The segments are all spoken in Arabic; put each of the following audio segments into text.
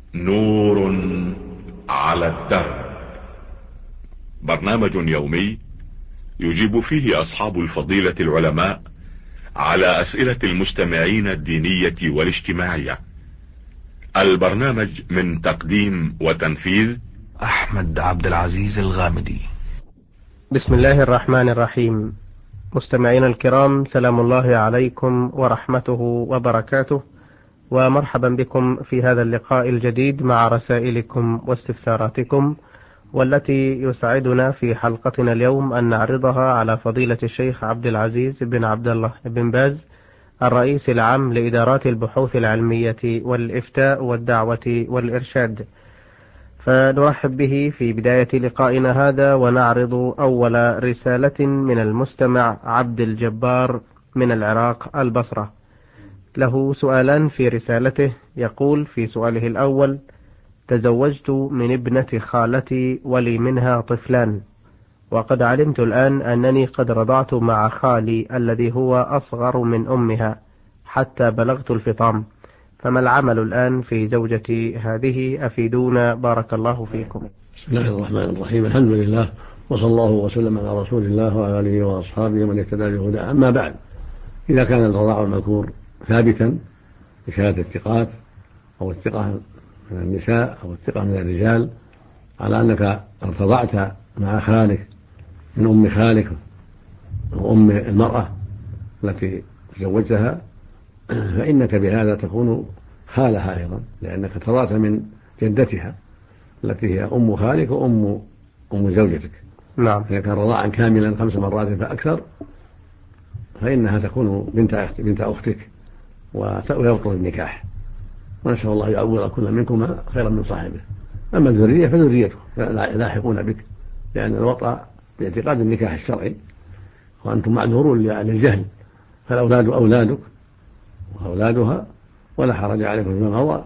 نور على الدرب، برنامج يومي يجيب فيه أصحاب الفضيلة العلماء على أسئلة المستمعين الدينية والاجتماعية. البرنامج من تقديم وتنفيذ أحمد عبد العزيز الغامدي. بسم الله الرحمن الرحيم. مستمعينا الكرام، سلام الله عليكم ورحمته وبركاته، ومرحبا بكم في هذا اللقاء الجديد مع رسائلكم واستفساراتكم، والتي يسعدنا في حلقتنا اليوم أن نعرضها على فضيلة الشيخ عبد العزيز بن عبد الله بن باز، الرئيس العام لإدارات البحوث العلمية والإفتاء والدعوة والإرشاد. فنرحب به في بداية لقائنا هذا، ونعرض أول رسالة من المستمع عبد الجبار من العراق البصرة. له سؤالان في رسالته. يقول في سؤاله الأول: تزوجت من ابنة خالتي ولي منها طفلان، وقد علمت الآن أنني قد رضعت مع خالي الذي هو أصغر من أمها حتى بلغت الفطام، فما العمل الآن في زوجتي هذه؟ أفيدونا بارك الله فيكم. بسم الله الرحمن الرحيم. الحمد لله، وصلى الله وسلم على رسول الله وعلى آله وأصحابه ومن اهتدى بهداه. أما بعد، إذا كان الرضاع المذكور ثابتا بشهادة الثقات أو الثقة من النساء أو الثقة من الرجال على أنك ارتضعت مع خالك من أم خالك وأم المرأة التي تزوجتها، فإنك بهذا تكون خالها أيضا، لأنك ارتضعت من جدتها التي هي أم خالك وأم زوجتك. نعم. إذا كان رضاعا كاملا 5 مرات فأكثر فإنها تكون بنت أختك ويبطل النكاح، ونسأل الله يعوض كل منكما خيرا من صاحبه. أما الذرية فذريته لاحقون بك، لأن الوطأ باعتقاد النكاح الشرعي، وأنتم معذورون للجهل، فالأولاد أولادك وأولادها ولا حرج عليكم فيما مضى،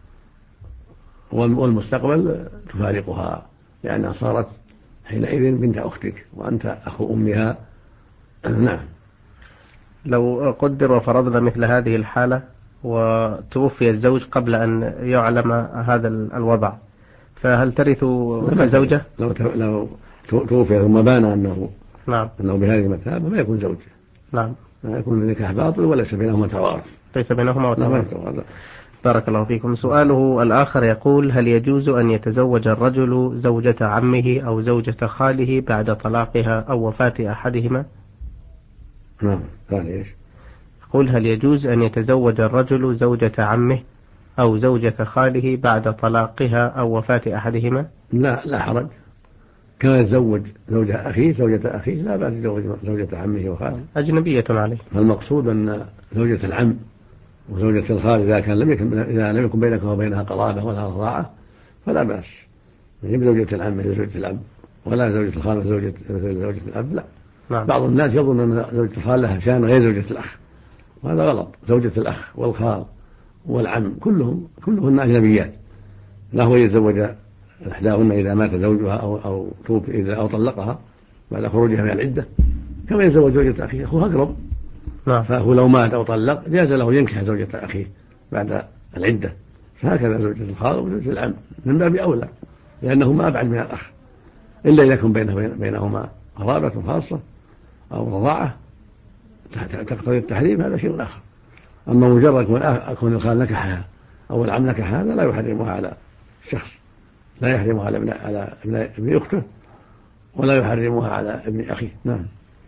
والمستقبل تفارقها، لأنها صارت حينئذ بنت أختك وأنت أخو أمها. نعم. لو قدر وفرضنا مثل هذه الحالة وتوفي الزوج قبل أن يعلم هذا الوضع، فهل ترث كزوجة؟ لو توفي ثم بان أنه نعم أنه بهذه المثابة ما يكون زوجة. نعم، ما يكون النكاح باطل وليس بينهما توارث. ليس بينهما توارث. لا. بارك الله فيكم. سؤاله الآخر يقول: هل يجوز أن يتزوج الرجل زوجة عمه أو زوجة خاله بعد طلاقها أو وفاة أحدهما؟ نعم. قال إيش؟ يقول: هل يجوز أن يتزوج الرجل زوجة عمه أو زوجة خاله بعد طلاقها أو وفاة أحدهما؟ لا حرج. كان يتزوج زوجة أخيه لا بأس يتزوج زوجة عمه وخاله، أجنبية عليه. فالمقصود أن زوجة العم وزوجة الخال إذا لم يكن بينك وبينها قرابة ولا رضاعة فلا بأس. يجب زوجة العم زوجة العم، ولا زوجة الخال زوجة الأب. لا. نعم. بعض الناس يظن أن زوجة الخال لها شأن غير زوجة الأخ، وهذا غلط. زوجة الأخ والخال والعم كلهن أجنبيات، لا هو يتزوج إحداهن إذا مات زوجها أو توفي أو طلقها بعد خروجها من العدة، كما يتزوج زوجة أخيه، أخوها أقرب. فهو لو مات أو طلق جاز له ينكح زوجة أخيه بعد العدة، فهكذا زوجة الخال وزوجة العم من باب أولى، لأنهما أبعد من الأخ، إلا إذا يكون بينهما قرابة خاصة أو رضاعة تقتضي التحريم، هذا شيء آخر. أما مجرد أكون الخال نكحها أو العم نكحها هذا لا يحرمها على الشخص، لا يحرمها على ابن أخته ولا يحرمها على ابن أخيه. نعم.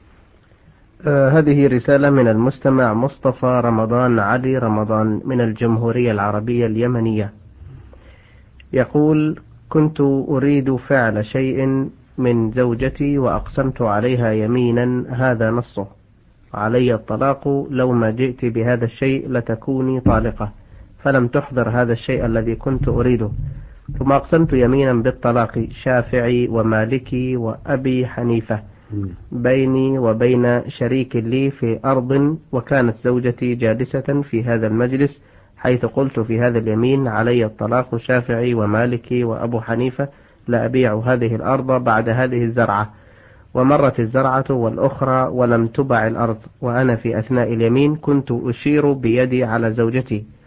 هذه رسالة من المستمع مصطفى رمضان علي رمضان من الجمهورية العربية اليمنية. يقول: كنت أريد فعل شيء من زوجتي وأقسمت عليها يمينا، هذا نصه: علي الطلاق لو ما جئت بهذا الشيء لتكوني طالقة، فلم تحضر هذا الشيء الذي كنت أريده، ثم أقسمت يمينا بالطلاق شافعي ومالكي وأبي حنيفة بيني وبين شريك لي في أرض، وكانت زوجتي جالسة في هذا المجلس، حيث قلت في هذا اليمين: علي الطلاق شافعي ومالكي وأبو حنيفة، لا أبيع هذه الأرض بعد هذه الزرعة. ومرت الزرعة والأخرى ولم تبع الأرض، وأنا في أثناء اليمين كنت أشير بيدي على زوجتي،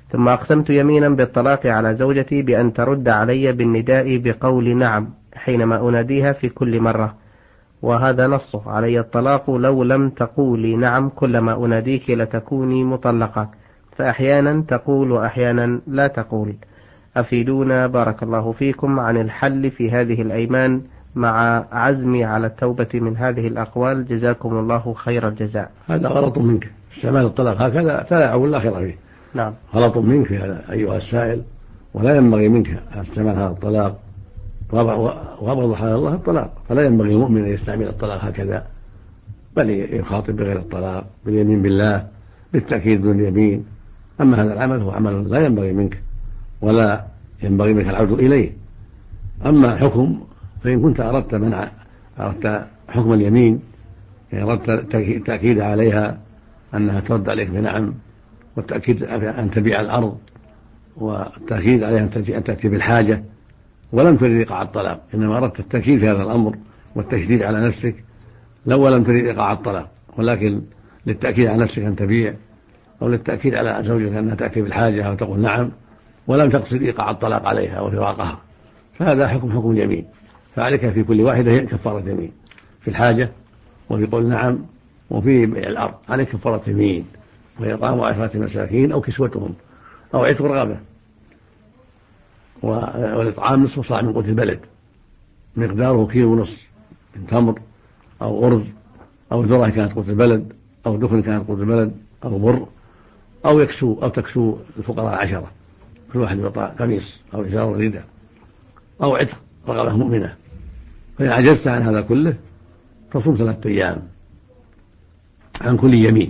ثم أقسمت يمينا بالطلاق على زوجتي بأن ترد علي بالنداء بقول نعم حينما أناديها في كل مرة، وهذا نصه: علي الطلاق لو لم تقولي نعم كلما أناديك لتكوني مطلقة، فأحيانا تقول وأحيانا لا تقول. أفيدونا بارك الله فيكم عن الحل في هذه الأيمان مع عزمي على التوبة من هذه الأقوال، جزاكم الله خير الجزاء. هذا غلط منك، استعمال الطلاق هكذا فلا يعول الآخرة فيه. نعم. غلط منك في هذا أيها السائل، ولا ينبغي منك استعمال هذا الطلاق، وأبغض حلال الله الطلاق، فلا ينبغي المؤمن أن يستعمل الطلاق هكذا، بل يخاطب بغير الطلاق، باليمين بالله، بالتأكيد دون اليمين. أما هذا العمل هو عمل لا ينبغي منك ولا ينبغي منك العود إليه. أما حكم فإن كنت أردت حكم اليمين، يعني أردت التأكيد عليها أنها ترد عليك بنعم، والتأكيد أن تبيع الأرض، والتأكيد عليها أن تأتي بالحاجة، ولم تريد إيقاع الطلاق، إنما أردت التأكيد في هذا الأمر والتشديد على نفسك، لو لم تريد إيقاع الطلاق، ولكن للتأكيد على نفسك أن تبيع، أو للتأكيد على زوجك أنها تأتي بالحاجة أو تقول نعم، ولم تقصد إيقاع الطلاق عليها وفراقها، فهذا حكم اليمين. فعليك في كل واحدة كفارة يمين، في الحاجة وفي قول نعم وفي بيع الأرض عليك كفارة يمين، وهي إطعام 10 مساكين أو كسوتهم أو عتق رقبة. والإطعام نصف صاع من قوت البلد، مقداره 1.5 كيلو من تمر أو أرز أو ذرة كانت قوت البلد، أو دخن كانت قوت البلد، أو بر، أو تكسو الفقراء 10، كل واحد يعطى قميص أو إزار رداء، أو عتق رقبة مؤمنة. فإن عجزت عن هذا كله فصوم 3 أيام عن كل يمين.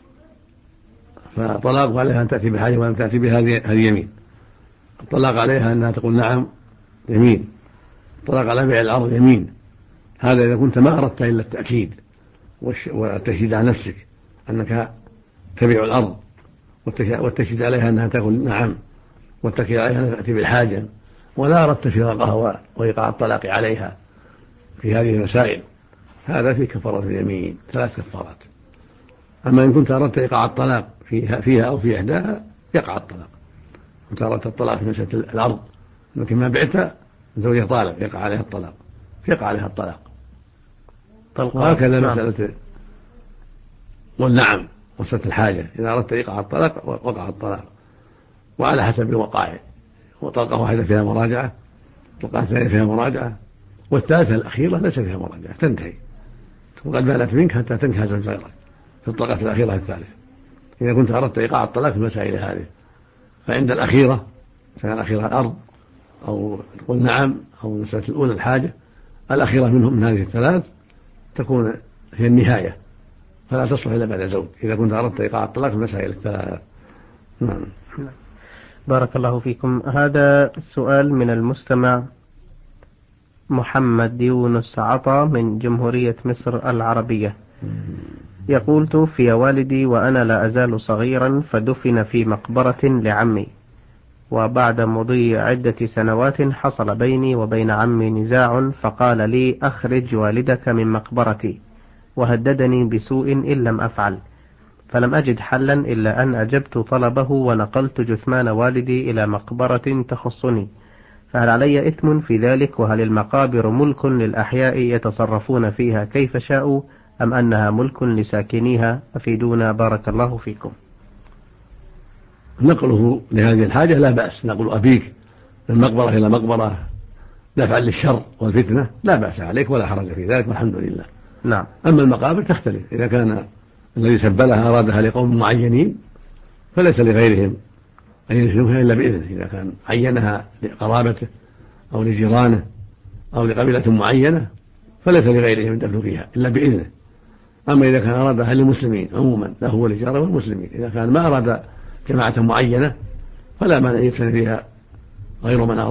فطلاق عليها أن تأتي بحاجة ولم تأتي بهذه يمين. الطلاق عليها أنها تقول نعم يمين. الطلاق على بيع الأرض يمين. هذا إذا كنت ما أردت إلا التأكيد والتشديد على نفسك أنك تبيع الأرض، والتشديد عليها أنها تقول نعم، والتأكيد عليها أنها تأتي بالحاجة، ولا أردت فراقها وإيقاع الطلاق عليها في هذه المسائل، هذا في كفارة اليمين 3 كفارات. أما إن كنت أردت إيقاع الطلاق فيها أو في إحداها يقع الطلاق. كنت أردت الطلاق في مسألة الأرض، لكن ما بعتها زوجها طالق يقع عليها الطلاق، يقع عليها الطلاق. وهكذا مسألة والنعم مسألة الحاجة، إذا أردت إيقاع الطلاق وقع الطلاق، وعلى حسب الوقائع. وطلقة واحدة فيها مراجعة، طلقة ثانية فيها مراجعة، والثالثة الأخيرة ليس فيها مراجعة، تنتهي وقد بانت منك حتى تنكح زوج غيرك في الطلقة الأخيرة الثالثة. إذا كنت أردت إيقاع الطلاق في المسائل هذه، فعند الأخيرة كان الأخيرة الأرض أو تقول نعم، أو المسألة الأولى الحاجة، الأخيرة من هذه الثلاث تكون هي النهاية، فلا تصلح إلا بعد زوج إذا كنت أردت إيقاع الطلاق في المسائل الثلاث. نعم. بارك الله فيكم. هذا السؤال من المستمع محمد يونس عطا من جمهورية مصر العربية، يقول: توفي والدي وأنا لا أزال صغيرا، فدفن في مقبرة لعمي، وبعد مضي عدة سنوات حصل بيني وبين عمي نزاع، فقال لي: أخرج والدك من مقبرتي، وهددني بسوء إن لم أفعل، فلم أجد حلا إلا أن أجبت طلبه ونقلت جثمان والدي إلى مقبرة تخصني، فهل علي إثم في ذلك؟ وهل المقابر ملك للأحياء يتصرفون فيها كيف شاءوا، أم أنها ملك لساكنيها؟ أفيدونا بارك الله فيكم. نقله لهذه الحاجة لا بأس، نقل أبيك من مقبرة إلى مقبرة دفعا للشر والفتنة لا بأس عليك ولا حرج في ذلك، والحمد لله. نعم. أما المقابر تختلف، إذا كان الذي سبلها أرادها لقوم معينين فليس لغيرهم أن يدفنوها إلا بإذنه، إذا كان عينها لقرابته أو لجيرانه أو لقبيلة معينة فليس لغيرهم الدفن فيها إلا بإذنه. أما إذا كان أرادها للمسلمين عموما له ولجاره والمسلمين، إذا كان ما أراد جماعة معينة فلا مانع أن يدفن فيها غير من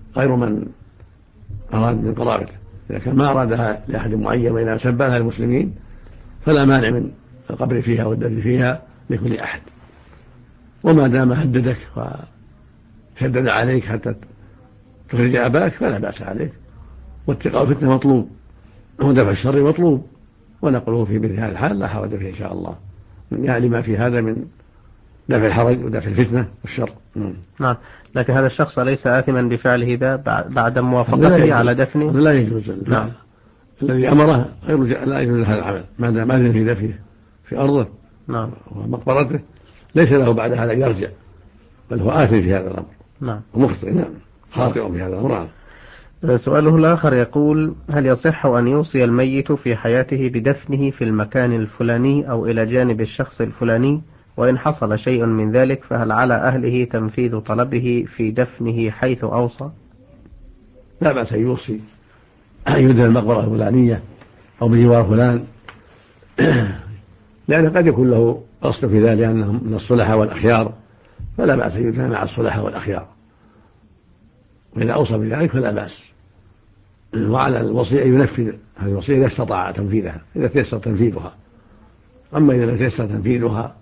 أراد من قرابته. إذا كان ما أرادها لأحد معين وإذا سبلها للمسلمين فلا مانع من القبر فيها والدفن فيها لكل أحد. وما دام هددك وشدد عليك حتى تخرج أباك فلا بأس عليك، واتقاء الفتنة مطلوب، ودفع الشر مطلوب، ونقله في مثل هذا الحال لا حرج فيه إن شاء الله، يعني ما في هذا من دفع الحرج ودفع الفتنة والشر. نعم. لكن هذا الشخص أليس آثما بفعله ذا بعد موافقته على دفنه؟ لا يجوز. نعم. الذي أمره لا يجوز هذا العمل ما دام أذن في دفنه في أرضه نعم ومقبرته، ليس له بعد هذا يرجع، بل هو آثم في هذا الأمر. نعم. ومخطئ. نعم. خاطئ في هذا الأمر. سؤاله الآخر يقول: هل يصح أن يوصي الميت في حياته بدفنه في المكان الفلاني أو إلى جانب الشخص الفلاني، وإن حصل شيء من ذلك فهل على أهله تنفيذ طلبه في دفنه حيث أوصى؟ لا بأس أن يوصي أن يدفن المقبرة الفلانية أو بجوار فلان لأن قد يكون له قصد في ذلك لأنهم من الصلحاء والأخيار، فلا بأس أن يدفن مع الصلحاء والأخيار، وإذا أوصى بذلك فلا بأس. وعلى الوصي أن ينفذ هذه الوصية إذا استطاع تنفيذها، إذا تيسر تنفيذها. أما إذا لم يتيسر تنفيذها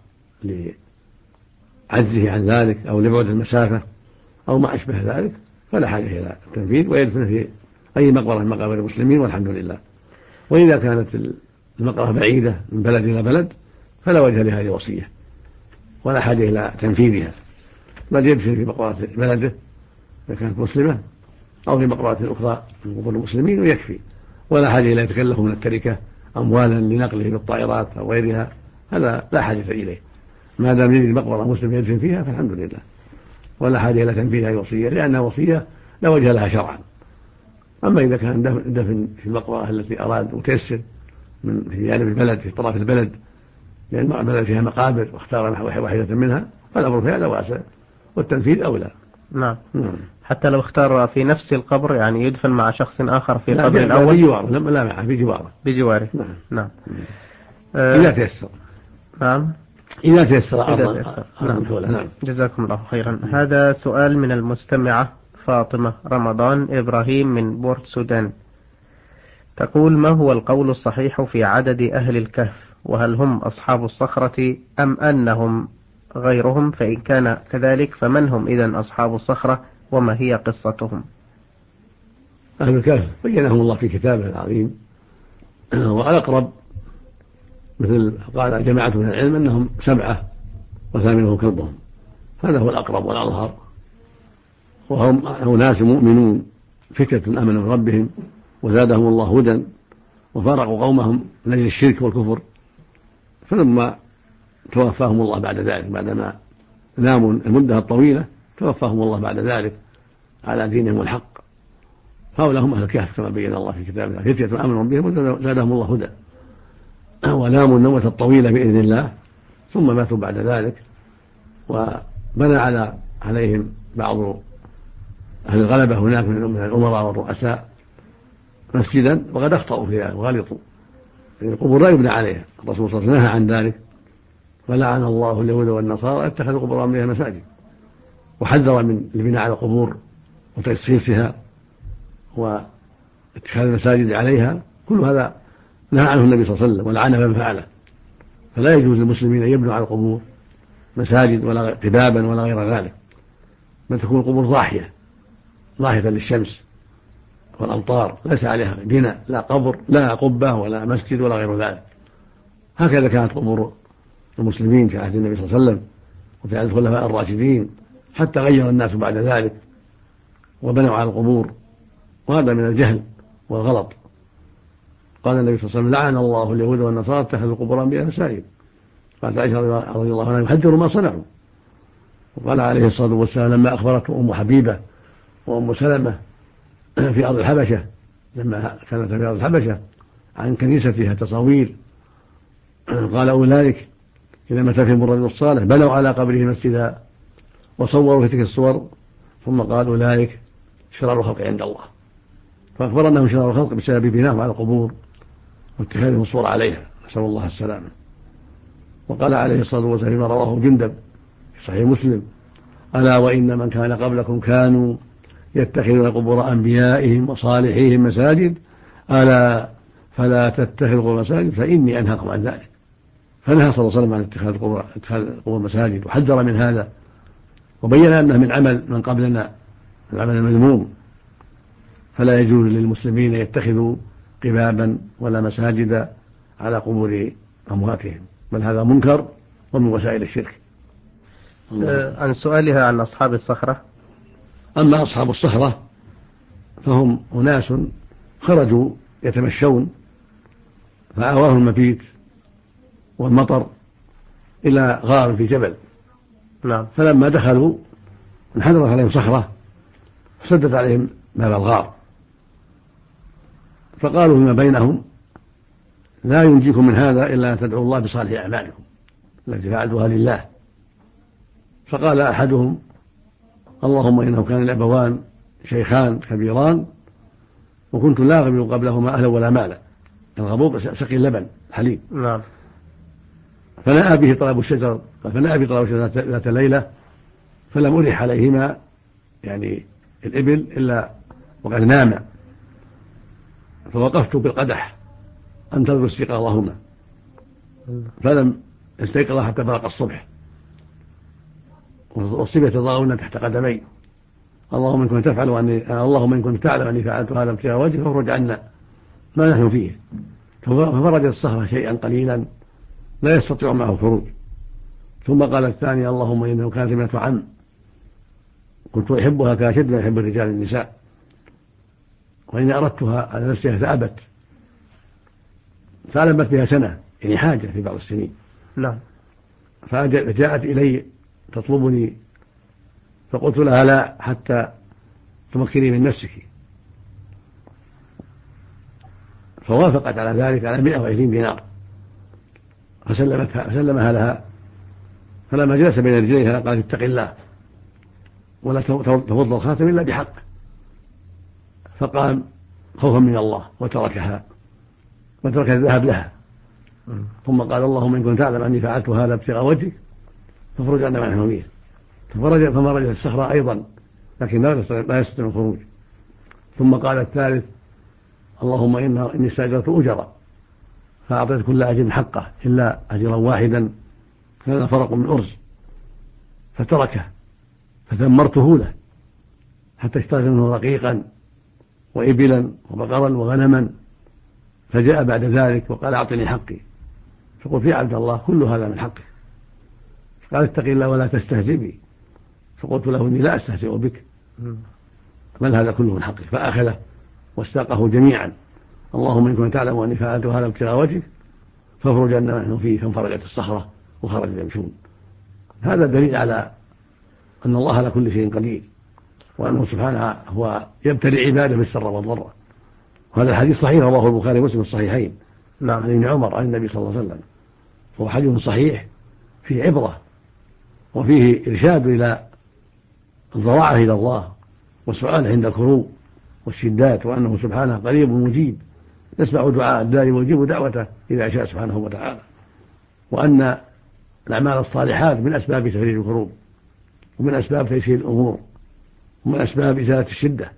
لعجزه عن ذلك أو لبعد المسافة أو ما أشبه ذلك فلا حاجة إلى التنفيذ، ويدفن في أي مقبرة من مقابر المسلمين والحمد لله. وإذا كانت المقبرة بعيدة من بلد إلى بلد فلا وجه لهذه الوصية ولا حاجة إلى تنفيذها، بل يدفن في مقبرة بلده إذا كانت مسلمة أو في مقبرة أخرى من قبور المسلمين ويكفي، ولا حاجة إلى يتكلف من التركة أموالا لنقله بالطائرات أو غيرها، هذا لا حاجة إليه. ما دام يجد مقبرة مسلم يدفن فيها فالحمد لله، ولا حاجة إلى تنفيذ هذه الوصية لأنها وصية لا وجه لها شرعا. أما إذا كان دفن في المقبرة التي أراد وتيسر في جانب البلد في طرف البلد لأن البلد فيها مقابر واختار واحدة منها فالأمر فيها لا بأس، والتنفيذ أولى. نعم. حتى لو اختار في نفس القبر يعني يدفن مع شخص آخر في القبر الأول بجواره. لا معه بجواره. نعم. إذا تيسر. نعم. إذا تيسر. نعم. جزاكم الله خيرا. هذا سؤال من المستمعة فاطمة رمضان إبراهيم من بورت سودان، تقول: ما هو القول الصحيح في عدد أهل الكهف، وهل هم أصحاب الصخرة أم أنهم غيرهم؟ فإن كان كذلك فمن هم إذن أصحاب الصخرة وما هي قصتهم؟ أهل الكهف بينهم الله في كتابه العظيم، والأقرب مثل قال جماعة من العلم أنهم 7 وثامنهم كلبهم، هذا هو الأقرب والأظهر. وهم أناس مؤمنون فتية آمنوا من ربهم وزادهم الله هدى وفارقوا قومهم من أجل الشرك والكفر، فلما توفاهم الله بعد ذلك بعدما ناموا المدة الطويلة توفاهم الله بعد ذلك على دينهم الحق، هؤلاء هم أهل الكهف كما بين الله في كتابه، فتية آمنوا بهم وزادهم الله هدى وناموا النومة الطويلة بإذن الله ثم ماتوا بعد ذلك. وبنى عليهم بعض أهل الغلبة هناك من الأمراء والرؤساء مسجدا، وقد أخطأوا فيها وغلطوا، القبور لا يبنى عليها، الرسول صلى الله عليه وسلم نهى عن ذلك، ولعن الله اليهود والنصارى اتخذوا قبور أنبيائهم مساجد، وحذر من البناء على القبور وتجصيصها واتخاذ المساجد عليها، كل هذا نهى عنه النبي صلى الله عليه وسلم ولعن من فعله. فلا يجوز للمسلمين أن يبنوا على القبور مساجد ولا قبابا ولا غير ذلك، بل تكون القبور ضاحية للشمس والأمطار، ليس عليها بناء، لا قبر لا قبة ولا مسجد ولا غير ذلك. هكذا كانت قبور المسلمين في عهد النبي صلى الله عليه وسلم وفي عهد الخلفاء الراشدين، حتى غير الناس بعد ذلك وبنوا على القبور، وهذا من الجهل والغلط. قال النبي صلى الله عليه وسلم: لعن الله اليهود والنصارى اتخذوا قبور أنبيائهم مساجد. قالت عائشة رضي الله عنها: يحذر ما صنعوا. وقال عليه الصلاة والسلام لما أخبرته أم حبيبة وأم سلمة في أرض الحبشة لما كانت في أرض الحبشة عن كنيسة فيها تصاوير، قال: أولئك إذا مات فيهم الرجل الصالح بنوا على قبره مسجدا وصوروا في تلك الصور، ثم قال: أولئك شرار الخلق عند الله. فأخبر أنهم شرار الخلق بسبب بناهم على القبور واتخاذهم الصور عليها، نسأل الله السلامة. وقال عليه الصلاة والسلام فيما رواه جندب في صحيح مسلم: ألا وإن من كان قبلكم كانوا يتخذون قبور أنبيائهم وصالحيهم مساجد، ألا فلا تتخذوا قبور مساجد فإني أنهاكم عن ذلك. فنهى صلى الله عليه وسلم عن اتخاذ قبور مساجد وحذر من هذا، وبين أنه من عمل من قبلنا، من عمل المذموم، فلا يجوز للمسلمين يتخذوا قبابا ولا مساجد على قبور أمواتهم، بل هذا منكر ومن وسائل الشرك. عن سؤالها عن أصحاب الصخرة. أما أصحاب الصخرة فهم أناس خرجوا يتمشون فآواهم المبيت والمطر إلى غار في جبل. نعم. فلما دخلوا انحدرت عليهم صخرة فسدت عليهم باب الغار، فقالوا فيما بينهم: لا ينجيكم من هذا إلا أن تدعوا الله بصالح أعمالكم التي فعلتها لله. فقال أحدهم: اللهم إنه كان الأبوان شيخان كبيران وكنت لا أغبن قبلهما أهلا ولا مالا. الغبوق سقي اللبن حليب. نعم. فنأى به طلب الشجر ذات ليلة فلم أرح عليهما يعني الإبل إلا وقد ناما، فوقفت بالقدح أنتظر استيقاظهما فلم يستيقظا حتى برق الصبح والصبية يضاغون تحت قدمي. اللهم إن كنت تعلم أني فعلت هذا ابتغاء وجهك فافرج عنا ما نحن فيه. ففرجت الصخرة شيئا قليلا لا يستطيع معه الخروج. ثم قال الثاني: اللهم إنه كانت ابنة عم كنت أحبها كأشد ما يحب الرجال النساء، وإني أردتها على نفسها فأبت، فألمت بها سنة يعني حاجة في بعض السنين. نعم. فجاءت إلي تطلبني فقلت لها: لا حتى تمكني من نفسك. فوافقت على ذلك على 120 دينار فسلمها لها. فلما جلس بين رجليها قالت: اتق الله ولا تفض الخاتم إلا بحق. فقام خوفا من الله وترك الذهب لها. ثم قال: اللهم إن كنت تعلم أني فعلت هذا ابتغاء وجهك فافرج عنا ما نحن فيه. فمرجت الصخرة أيضا لكن لا يستطيع الخروج. ثم قال الثالث: اللهم إني استأجرت أجرا فأعطيت كل أجر حقه إلا أجرا واحدا كان فرق من أرز فتركه فثمرته له حتى اشتريت منه رقيقا وإبلا وبقرا وغنما. فجاء بعد ذلك وقال: أعطني حقي. فقلت: يا عبد الله كل هذا من حقك. قال: اتق الله ولا تستهزئ بي. فقلت له: إني لا أستهزئ بك بل هذا كله من حقك. فأخذه واستاقه جميعا: اللهم إن كنت تعلم أني فعلت هذا ابتغاء وجهك فافرج عنا ما نحن فيه. فانفرجت الصخرة وخرجوا يمشون. هذا دليل على أن الله على كل شيء قدير وأنه سبحانه هو يبتلي عباده بالسر والضر. وهذا الحديث صحيح رواه البخاري ومسلم الصحيحين عن ابن عمر عن النبي صلى الله عليه وسلم، فهو حديث صحيح فيه عبرة وفيه إرشاد إلى الضراعة إلى الله والسؤال عند الكروب والشدات، وأنه سبحانه قريب مجيب يسمع دعاء الداعي ويجيب دعوته إذا شاء سبحانه وتعالى، وأن الأعمال الصالحات من أسباب تفريج الكروب ومن أسباب تيسير الأمور ومن أسباب إزالة الشدة.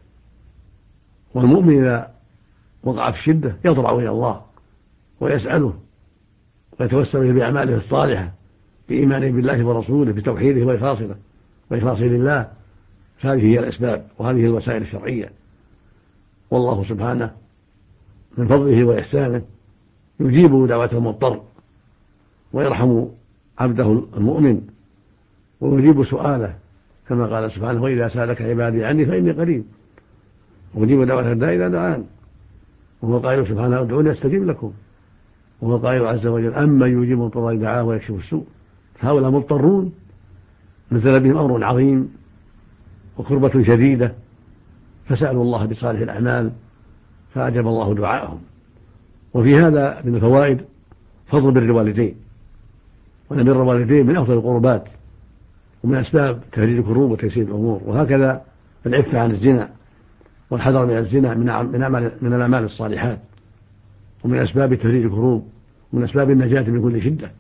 والمؤمن إذا وقع في الشدة يضرع إلى الله ويسأله ويتوسل إليه بأعماله الصالحة بإيمانه بالله ورسوله بتوحيده وإخلاصه لله. فهذه هي الأسباب وهذه الوسائل الشرعية. والله سبحانه من فضله وإحسانه يجيب دعوة المضطر ويرحم عبده المؤمن ويجيب سؤاله كما قال سبحانه: وإذا سألك عبادي عني فإني قريب أجيب دعوة الداعي إذا دعان. وهو قائل سبحانه: ادعوني أستجيب لكم. وهو قائل عز وجل: أما يجيب المضطر إذا دعاه ويكشف السوء. فهؤلاء مضطرون نزل بهم أمر عظيم وكربة شديدة فسألوا الله بصالح الأعمال فأجاب الله دعاءهم. وفي هذا من الفوائد فضل بر الوالدين، وأن بر الوالدين من أفضل القربات ومن أسباب تفريج الكروب وتيسير الأمور. وهكذا العفة عن الزنا والحذر من الزنا من الأعمال الصالحات ومن أسباب تفريج الكروب ومن أسباب النجاة من كل شدة.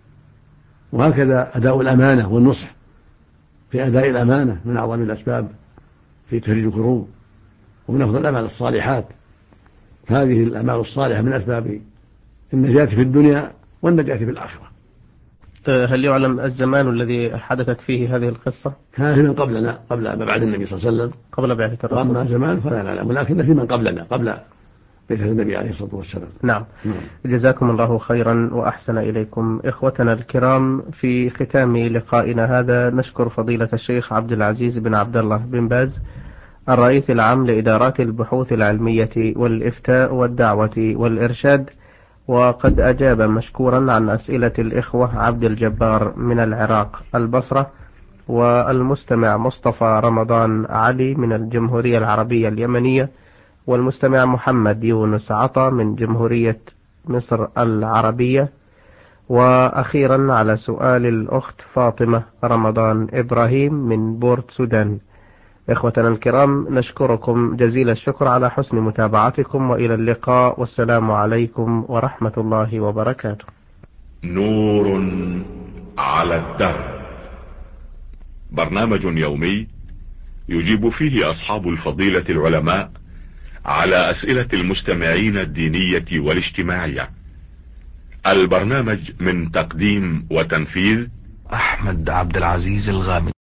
وهكذا أداء الأمانة والنصح في أداء الأمانة من أعظم الأسباب في تفريج الكروب ومن أفضل الأعمال الصالحات. هذه الأعمال الصالحة من أسباب النجاة في الدنيا والنجاة في الآخرة. هل يعلم الزمان الذي حدثت فيه هذه القصة؟ كان من قبلنا قبل ما بعد النبي صلى الله عليه وسلم قبل بعثة الرسول. وأما زمان فلا نعلم، ولكن في من قبلنا قبل بعثة النبي عليه الصلاة والسلام. نعم. جزاكم الله خيرا وأحسن إليكم. إخوتنا الكرام، في ختام لقائنا هذا نشكر فضيلة الشيخ عبد العزيز بن عبد الله بن باز، الرئيس العام لإدارات البحوث العلمية والإفتاء والدعوة والإرشاد، وقد أجاب مشكورا عن أسئلة الإخوة عبد الجبار من العراق البصرة، والمستمع مصطفى رمضان علي من الجمهورية العربية اليمنية، والمستمع محمد يونس عطا من جمهورية مصر العربية، وأخيرا على سؤال الأخت فاطمة رمضان إبراهيم من بورت سودان. إخوتنا الكرام، نشكركم جزيل الشكر على حسن متابعتكم، وإلى اللقاء، والسلام عليكم ورحمة الله وبركاته. نور على الدرب، برنامج يومي يجيب فيه أصحاب الفضيلة العلماء على أسئلة المستمعين الدينية والاجتماعية. البرنامج من تقديم وتنفيذ أحمد عبد العزيز الغامدي.